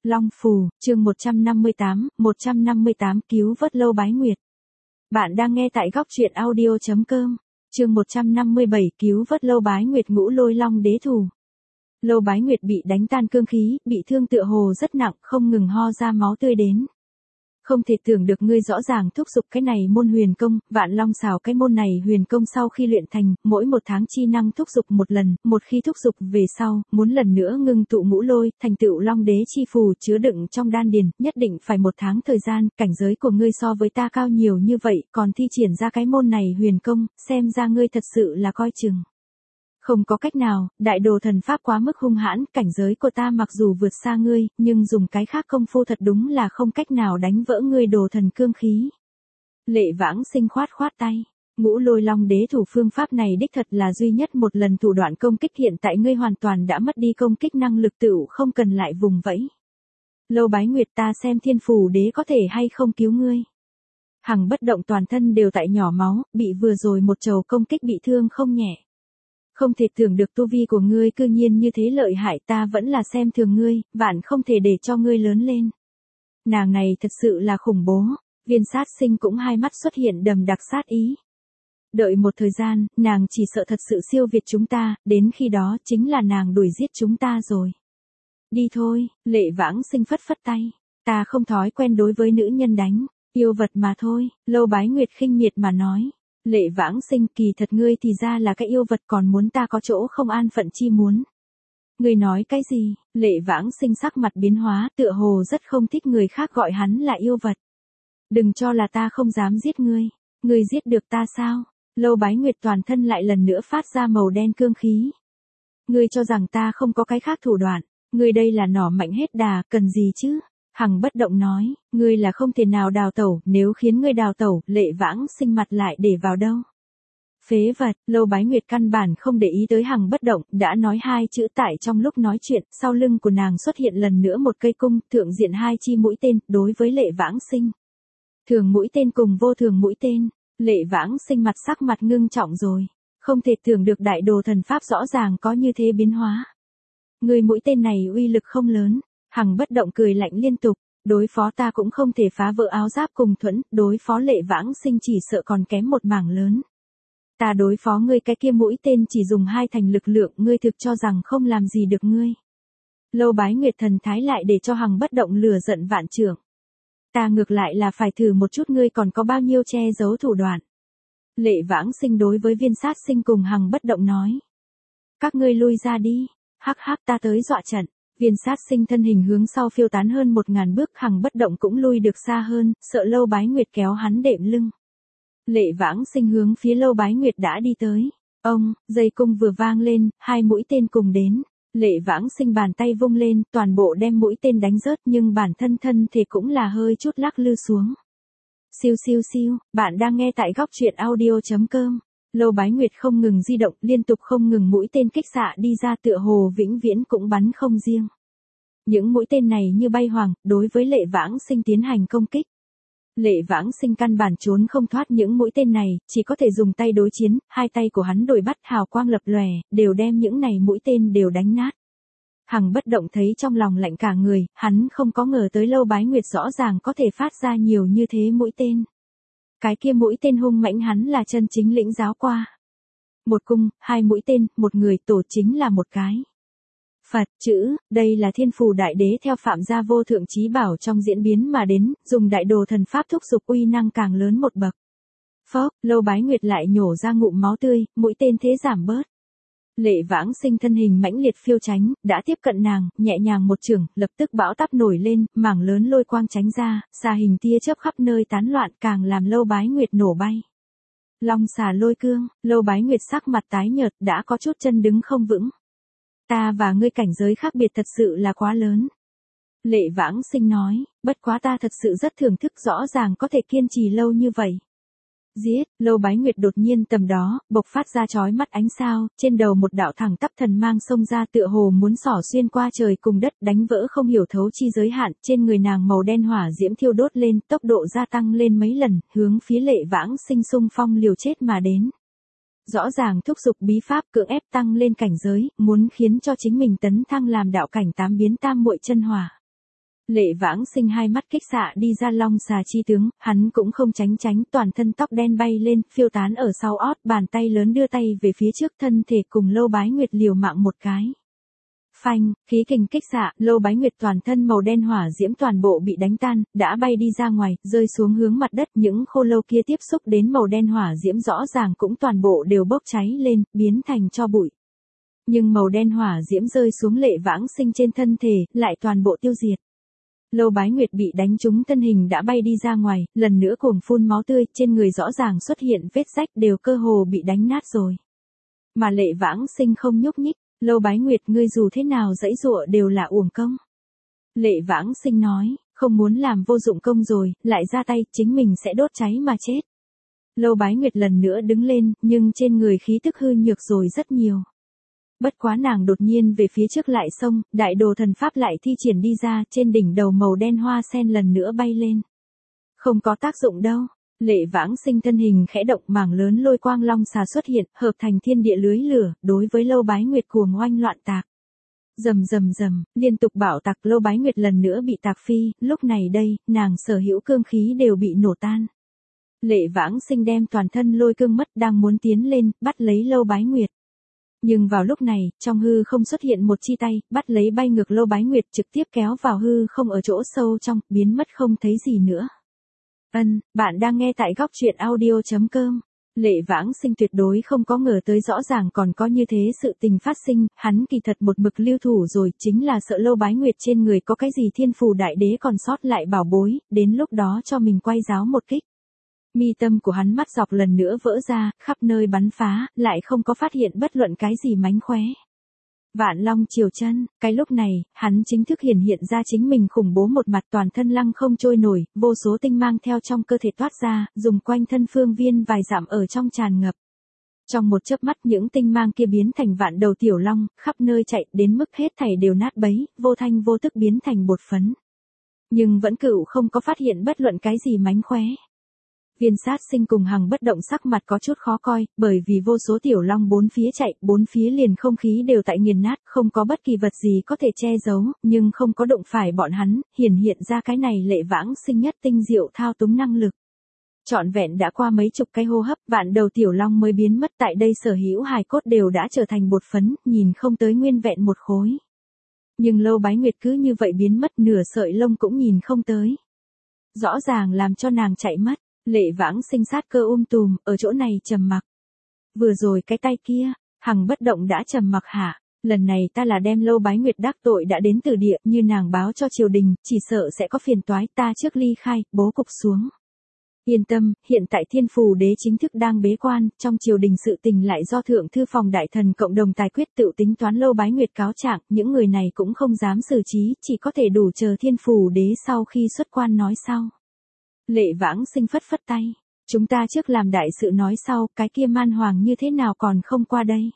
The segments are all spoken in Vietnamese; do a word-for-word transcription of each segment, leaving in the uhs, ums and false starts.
Long Phù, chương một trăm năm mươi tám, một trăm năm mươi tám cứu vớt Lâu Bái Nguyệt. Bạn đang nghe tại góc truyện audio chấm com, chương một trăm năm mươi bảy cứu vớt Lâu Bái Nguyệt ngũ lôi long đế thủ. Lâu Bái Nguyệt bị đánh tan cương khí, bị thương tựa hồ rất nặng, không ngừng ho ra máu tươi đến. Không thể tưởng được ngươi rõ ràng thúc giục cái này môn huyền công, vạn long xào cái môn này huyền công sau khi luyện thành, mỗi một tháng chi năng thúc giục một lần, một khi thúc giục về sau, muốn lần nữa ngưng tụ ngũ lôi, thành tựu long đế chi phù chứa đựng trong đan điền, nhất định phải một tháng thời gian, cảnh giới của ngươi so với ta cao nhiều như vậy, còn thi triển ra cái môn này huyền công, xem ra ngươi thật sự là coi chừng. Không có cách nào, đại đồ thần pháp quá mức hung hãn, cảnh giới của ta mặc dù vượt xa ngươi, nhưng dùng cái khác công phu thật đúng là không cách nào đánh vỡ ngươi đồ thần cương khí. Lệ Vãng Sinh khoát khoát tay, ngũ lôi long đế thủ phương pháp này đích thật là duy nhất một lần thủ đoạn công kích, hiện tại ngươi hoàn toàn đã mất đi công kích năng lực tựu không cần lại vùng vẫy. Lâu Bái Nguyệt, ta xem thiên phù đế có thể hay không cứu ngươi. Hằng Bất Động toàn thân đều tại nhỏ máu, bị vừa rồi một trầu công kích bị thương không nhẹ. Không thể tưởng được tu vi của ngươi cư nhiên như thế lợi hại, ta vẫn là xem thường ngươi, vạn không thể để cho ngươi lớn lên. Nàng này thật sự là khủng bố, Viên Sát Sinh cũng hai mắt xuất hiện đầm đặc sát ý. Đợi một thời gian, nàng chỉ sợ thật sự siêu việt chúng ta, đến khi đó chính là nàng đuổi giết chúng ta rồi. Đi thôi, Lệ Vãng Sinh phất phất tay, ta không thói quen đối với nữ nhân đánh, yêu vật mà thôi, Lâu Bái Nguyệt khinh miệt mà nói. Lệ Vãng Sinh, kỳ thật ngươi thì ra là cái yêu vật, còn muốn ta có chỗ không an phận chi muốn. Ngươi nói cái gì? Lệ Vãng Sinh sắc mặt biến hóa, tựa hồ rất không thích người khác gọi hắn là yêu vật. Đừng cho là ta không dám giết ngươi, ngươi giết được ta sao? Lâu Bái Nguyệt toàn thân lại lần nữa phát ra màu đen cương khí. Ngươi cho rằng ta không có cái khác thủ đoạn, ngươi đây là nỏ mạnh hết đà, cần gì chứ? Hằng Bất Động nói, ngươi là không thể nào đào tẩu, nếu khiến ngươi đào tẩu, Lệ Vãng Sinh mặt lại để vào đâu. Phế vật, Lâu Bái Nguyệt căn bản không để ý tới Hằng Bất Động, đã nói hai chữ tại trong lúc nói chuyện, sau lưng của nàng xuất hiện lần nữa một cây cung, thượng diện hai chi mũi tên, đối với Lệ Vãng Sinh. Thường mũi tên cùng vô thường mũi tên, Lệ Vãng Sinh mặt sắc mặt ngưng trọng rồi, không thể tưởng được đại đồ thần pháp rõ ràng có như thế biến hóa. Người mũi tên này uy lực không lớn. Hằng Bất Động cười lạnh liên tục, đối phó ta cũng không thể phá vỡ áo giáp cùng thuẫn, đối phó Lệ Vãng Sinh chỉ sợ còn kém một mảng lớn. Ta đối phó ngươi cái kia mũi tên chỉ dùng hai thành lực lượng, ngươi thực cho rằng không làm gì được ngươi. Lâu Bái Nguyệt thần thái lại để cho Hằng Bất Động lừa giận vạn trượng. Ta ngược lại là phải thử một chút ngươi còn có bao nhiêu che giấu thủ đoạn. Lệ Vãng Sinh đối với Viên Sát Sinh cùng Hằng Bất Động nói. Các ngươi lui ra đi, hắc hắc, ta tới dọa trận. Viên Sát Sinh thân hình hướng sau phiêu tán hơn một ngàn bước, Hằng Bất Động cũng lui được xa hơn, sợ Lâu Bái Nguyệt kéo hắn đệm lưng. Lệ Vãng Sinh hướng phía Lâu Bái Nguyệt đã đi tới. Ông, dây cung vừa vang lên, hai mũi tên cùng đến. Lệ Vãng Sinh bàn tay vung lên, toàn bộ đem mũi tên đánh rớt, nhưng bản thân thân thể cũng là hơi chút lắc lư xuống. Siêu siêu siêu, bạn đang nghe tại góc truyện audio chấm com. Lâu Bái Nguyệt không ngừng di động, liên tục không ngừng mũi tên kích xạ đi ra, tựa hồ vĩnh viễn cũng bắn không riêng. Những mũi tên này như bay hoàng, đối với Lệ Vãng Sinh tiến hành công kích. Lệ Vãng Sinh căn bản trốn không thoát những mũi tên này, chỉ có thể dùng tay đối chiến, hai tay của hắn đổi bắt hào quang lập lòe, đều đem những này mũi tên đều đánh nát. Hằng Bất Động thấy trong lòng lạnh cả người, hắn không có ngờ tới Lâu Bái Nguyệt rõ ràng có thể phát ra nhiều như thế mũi tên. Cái kia mũi tên hung mãnh hắn là chân chính lĩnh giáo qua. Một cung, hai mũi tên, một người, tổ chính là một cái. Phật chữ, đây là thiên phù đại đế theo Phạm gia vô thượng chí bảo trong diễn biến mà đến, dùng đại đồ thần pháp thúc giục uy năng càng lớn một bậc. Phốc, Lâu Bái Nguyệt lại nhổ ra ngụm máu tươi, mũi tên thế giảm bớt. Lệ Vãng Sinh thân hình mãnh liệt phiêu tránh, đã tiếp cận nàng, nhẹ nhàng một chưởng, lập tức bão táp nổi lên, mảng lớn lôi quang tránh ra, xà hình tia chớp khắp nơi tán loạn, càng làm Lâu Bái Nguyệt nổ bay. Long xà lôi cương, Lâu Bái Nguyệt sắc mặt tái nhợt, đã có chút chân đứng không vững. Ta và ngươi cảnh giới khác biệt thật sự là quá lớn. Lệ Vãng Sinh nói, bất quá ta thật sự rất thưởng thức, rõ ràng có thể kiên trì lâu như vậy. Giết, Lâu Bái Nguyệt đột nhiên tầm đó, bộc phát ra chói mắt ánh sao, trên đầu một đạo thẳng tắp thần mang xông ra, tựa hồ muốn xỏ xuyên qua trời cùng đất, đánh vỡ không hiểu thấu chi giới hạn, trên người nàng màu đen hỏa diễm thiêu đốt lên, tốc độ gia tăng lên mấy lần, hướng phía Lệ Vãng Sinh xung phong liều chết mà đến. Rõ ràng thúc giục bí pháp cưỡng ép tăng lên cảnh giới, muốn khiến cho chính mình tấn thăng làm đạo cảnh tám biến tam muội chân hỏa. Lệ Vãng Sinh hai mắt kích xạ đi ra long xà chi tướng, hắn cũng không tránh tránh, toàn thân tóc đen bay lên, phiêu tán ở sau ót, bàn tay lớn đưa tay về phía trước, thân thể cùng Lâu Bái Nguyệt liều mạng một cái. Phanh, khí kình kích xạ, Lâu Bái Nguyệt toàn thân màu đen hỏa diễm toàn bộ bị đánh tan, đã bay đi ra ngoài, rơi xuống hướng mặt đất, những khô lâu kia tiếp xúc đến màu đen hỏa diễm rõ ràng cũng toàn bộ đều bốc cháy lên, biến thành tro bụi. Nhưng màu đen hỏa diễm rơi xuống Lệ Vãng Sinh trên thân thể, lại toàn bộ tiêu diệt. Lâu Bái Nguyệt bị đánh trúng thân hình đã bay đi ra ngoài, lần nữa cuồng phun máu tươi, trên người rõ ràng xuất hiện vết rách đều cơ hồ bị đánh nát rồi. Mà Lệ Vãng Sinh không nhúc nhích, Lâu Bái Nguyệt ngươi dù thế nào dãy dụa đều là uổng công. Lệ Vãng Sinh nói, không muốn làm vô dụng công rồi, lại ra tay, chính mình sẽ đốt cháy mà chết. Lâu Bái Nguyệt lần nữa đứng lên, nhưng trên người khí tức hư nhược rồi rất nhiều. Bất quá nàng đột nhiên về phía trước lại xông, đại đồ thần pháp lại thi triển đi ra, trên đỉnh đầu màu đen hoa sen lần nữa bay lên. Không có tác dụng đâu. Lệ Vãng Sinh thân hình khẽ động, mảng lớn lôi quang long xà xuất hiện, hợp thành thiên địa lưới lửa, đối với Lâu Bái Nguyệt cuồng oanh loạn tạc. Rầm rầm rầm, liên tục bạo tạc, Lâu Bái Nguyệt lần nữa bị tạc phi, lúc này đây, nàng sở hữu cương khí đều bị nổ tan. Lệ Vãng Sinh đem toàn thân lôi cương mất, đang muốn tiến lên, bắt lấy Lâu Bái Nguyệt. Nhưng vào lúc này, trong hư không xuất hiện một chi tay, bắt lấy bay ngược Lâu Bái Nguyệt, trực tiếp kéo vào hư không ở chỗ sâu trong, biến mất không thấy gì nữa. Ân, bạn đang nghe tại góc truyện audio chấm com. Lệ Vãng Sinh tuyệt đối không có ngờ tới rõ ràng còn có như thế sự tình phát sinh, hắn kỳ thật một mực lưu thủ rồi, chính là sợ Lâu Bái Nguyệt trên người có cái gì thiên phù đại đế còn sót lại bảo bối, đến lúc đó cho mình quay giáo một kích. Mi tâm của hắn mắt dọc lần nữa vỡ ra, khắp nơi bắn phá, lại không có phát hiện bất luận cái gì mánh khóe. Vạn Long Triều Chân, cái lúc này, hắn chính thức hiển hiện ra chính mình khủng bố một mặt, toàn thân lăng không trôi nổi, vô số tinh mang theo trong cơ thể toát ra, dùng quanh thân phương viên vài dặm ở trong tràn ngập. Trong một chớp mắt những tinh mang kia biến thành vạn đầu tiểu long, khắp nơi chạy, đến mức hết thảy đều nát bấy, vô thanh vô tức biến thành bột phấn. Nhưng vẫn cựu không có phát hiện bất luận cái gì mánh khóe. Viên Sát Sinh cùng Hằng Bất Động sắc mặt có chút khó coi, bởi vì vô số tiểu long bốn phía chạy, bốn phía liền không khí đều tại nghiền nát, không có bất kỳ vật gì có thể che giấu, nhưng không có đụng phải bọn hắn, hiển hiện ra cái này Lệ Vãng Sinh nhất tinh diệu thao túng năng lực. Trọn vẹn đã qua mấy chục cái hô hấp, vạn đầu tiểu long mới biến mất, tại đây sở hữu hài cốt đều đã trở thành bột phấn, nhìn không tới nguyên vẹn một khối. Nhưng Lâu Bái Nguyệt cứ như vậy biến mất, nửa sợi lông cũng nhìn không tới. Rõ ràng làm cho nàng chạy mất. Lệ Vãng Sinh sát cơ um tùm, ở chỗ này trầm mặc. Vừa rồi cái tay kia, Hằng Bất Động đã trầm mặc hả, lần này ta là đem Lâu Bái Nguyệt đắc tội đã đến từ địa, như nàng báo cho triều đình, chỉ sợ sẽ có phiền toái, ta trước ly khai, bố cục xuống. Yên tâm, hiện tại Thiên Phù Đế chính thức đang bế quan, trong triều đình sự tình lại do Thượng Thư Phòng Đại Thần cộng đồng tài quyết tự tính toán Lâu Bái Nguyệt cáo trạng, những người này cũng không dám xử trí, chỉ có thể đủ chờ Thiên Phù Đế sau khi xuất quan nói sau. Lệ Vãng Sinh phất phất tay. Chúng ta trước làm đại sự nói sau, cái kia Man Hoàng như thế nào còn không qua đây.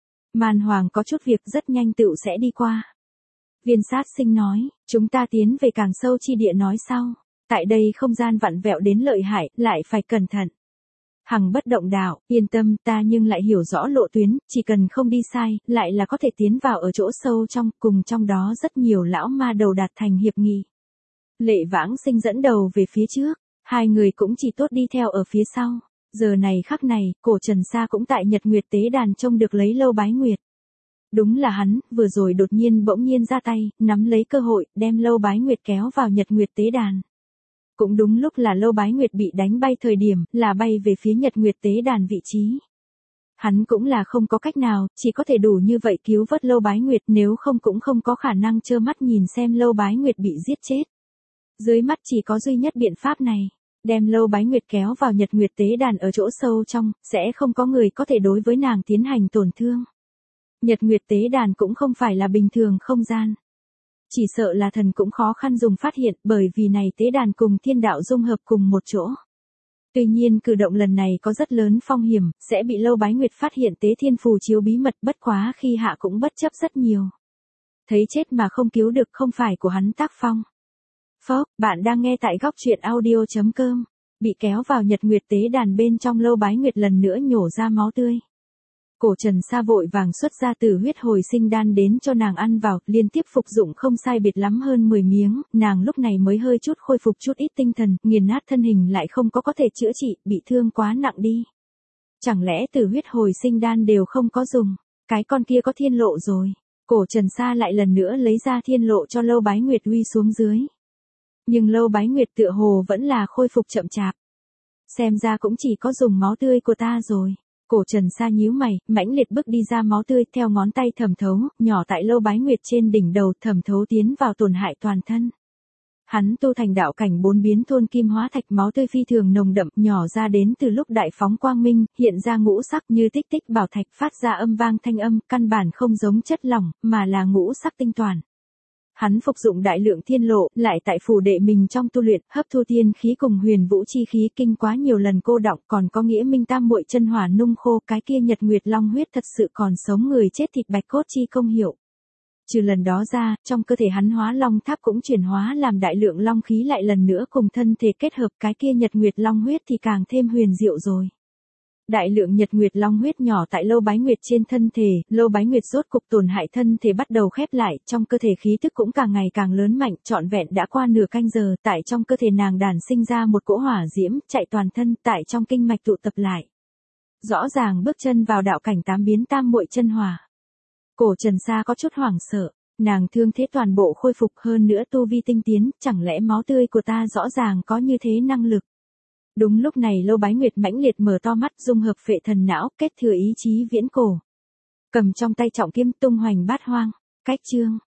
Man Hoàng có chút việc rất nhanh tựu sẽ đi qua. Viên Sát Sinh nói, chúng ta tiến về càng sâu chi địa nói sau. Tại đây không gian vặn vẹo đến lợi hại, lại phải cẩn thận. Hằng Bất Động đạo, yên tâm, ta nhưng lại hiểu rõ lộ tuyến, chỉ cần không đi sai, lại là có thể tiến vào ở chỗ sâu trong, cùng trong đó rất nhiều lão ma đầu đạt thành hiệp nghị. Lệ Vãng Sinh dẫn đầu về phía trước, hai người cũng chỉ tốt đi theo ở phía sau. Giờ này khắc này, cổ Trần Sa cũng tại Nhật Nguyệt Tế Đàn trông được lấy Lâu Bái Nguyệt. Đúng là hắn, vừa rồi đột nhiên bỗng nhiên ra tay, nắm lấy cơ hội, đem Lâu Bái Nguyệt kéo vào Nhật Nguyệt Tế Đàn. Cũng đúng lúc là Lâu Bái Nguyệt bị đánh bay thời điểm, là bay về phía Nhật Nguyệt Tế Đàn vị trí. Hắn cũng là không có cách nào, chỉ có thể đủ như vậy cứu vớt Lâu Bái Nguyệt, nếu không cũng không có khả năng trơ mắt nhìn xem Lâu Bái Nguyệt bị giết chết. Dưới mắt chỉ có duy nhất biện pháp này, đem Lâu Bái Nguyệt kéo vào Nhật Nguyệt Tế Đàn ở chỗ sâu trong, sẽ không có người có thể đối với nàng tiến hành tổn thương. Nhật Nguyệt Tế Đàn cũng không phải là bình thường không gian. Chỉ sợ là thần cũng khó khăn dùng phát hiện, bởi vì này tế đàn cùng thiên đạo dung hợp cùng một chỗ. Tuy nhiên cử động lần này có rất lớn phong hiểm, sẽ bị Lâu Bái Nguyệt phát hiện tế thiên phù chiếu bí mật, bất quá khi hạ cũng bất chấp rất nhiều. Thấy chết mà không cứu được không phải của hắn tác phong. Phốc, bạn đang nghe tại góc truyện audio chấm com. Bị kéo vào Nhật Nguyệt Tế Đàn bên trong Lâu Bái Nguyệt lần nữa nhổ ra máu tươi. Cổ Trần Sa vội vàng xuất ra tử huyết hồi sinh đan đến cho nàng ăn vào, liên tiếp phục dụng không sai biệt lắm hơn mười miếng, nàng lúc này mới hơi chút khôi phục chút ít tinh thần, nghiền nát thân hình lại không có có thể chữa trị, bị thương quá nặng đi. Chẳng lẽ tử huyết hồi sinh đan đều không có dùng, cái con kia có thiên lộ rồi. Cổ Trần Sa lại lần nữa lấy ra thiên lộ cho Lâu Bái Nguyệt uy xuống dưới. Nhưng Lâu Bái Nguyệt tựa hồ vẫn là khôi phục chậm chạp. Xem ra cũng chỉ có dùng máu tươi của ta rồi. Cổ Trần Sa nhíu mày, mãnh liệt bước đi ra máu tươi theo ngón tay thẩm thấu, nhỏ tại Lâu Bái Nguyệt trên đỉnh đầu thẩm thấu tiến vào tổn hại toàn thân. Hắn tu thành đạo cảnh bốn biến thôn kim hóa thạch, máu tươi phi thường nồng đậm, nhỏ ra đến từ lúc đại phóng quang minh, hiện ra ngũ sắc như tích tích bảo thạch, phát ra âm vang thanh âm, căn bản không giống chất lỏng, mà là ngũ sắc tinh toàn. Hắn phục dụng đại lượng thiên lộ, lại tại phủ đệ mình trong tu luyện, hấp thu tiên khí cùng huyền vũ chi khí kinh quá nhiều lần cô đọng, còn có nghĩa minh tam muội chân hỏa nung khô, cái kia nhật nguyệt long huyết thật sự còn sống người chết thịt bạch cốt chi công hiệu. Trừ lần đó ra, trong cơ thể hắn hóa long tháp cũng chuyển hóa làm đại lượng long khí lại lần nữa cùng thân thể kết hợp, cái kia nhật nguyệt long huyết thì càng thêm huyền diệu rồi. Đại lượng nhật nguyệt long huyết nhỏ tại Lâu Bái Nguyệt trên thân thể, Lâu Bái Nguyệt rốt cục tổn hại thân thể bắt đầu khép lại, trong cơ thể khí tức cũng càng ngày càng lớn mạnh, trọn vẹn đã qua nửa canh giờ, tại trong cơ thể nàng đàn sinh ra một cỗ hỏa diễm, chạy toàn thân, tại trong kinh mạch tụ tập lại. Rõ ràng bước chân vào đạo cảnh tám biến tam muội chân hỏa. Cổ Trần Sa có chút hoảng sợ, nàng thương thế toàn bộ khôi phục, hơn nữa tu vi tinh tiến, chẳng lẽ máu tươi của ta rõ ràng có như thế năng lực. Đúng lúc này Lâu Bái Nguyệt mãnh liệt mở to mắt, dung hợp phệ thần não, kết thừa ý chí viễn cổ. Cầm trong tay trọng kiếm tung hoành bát hoang, cách chương.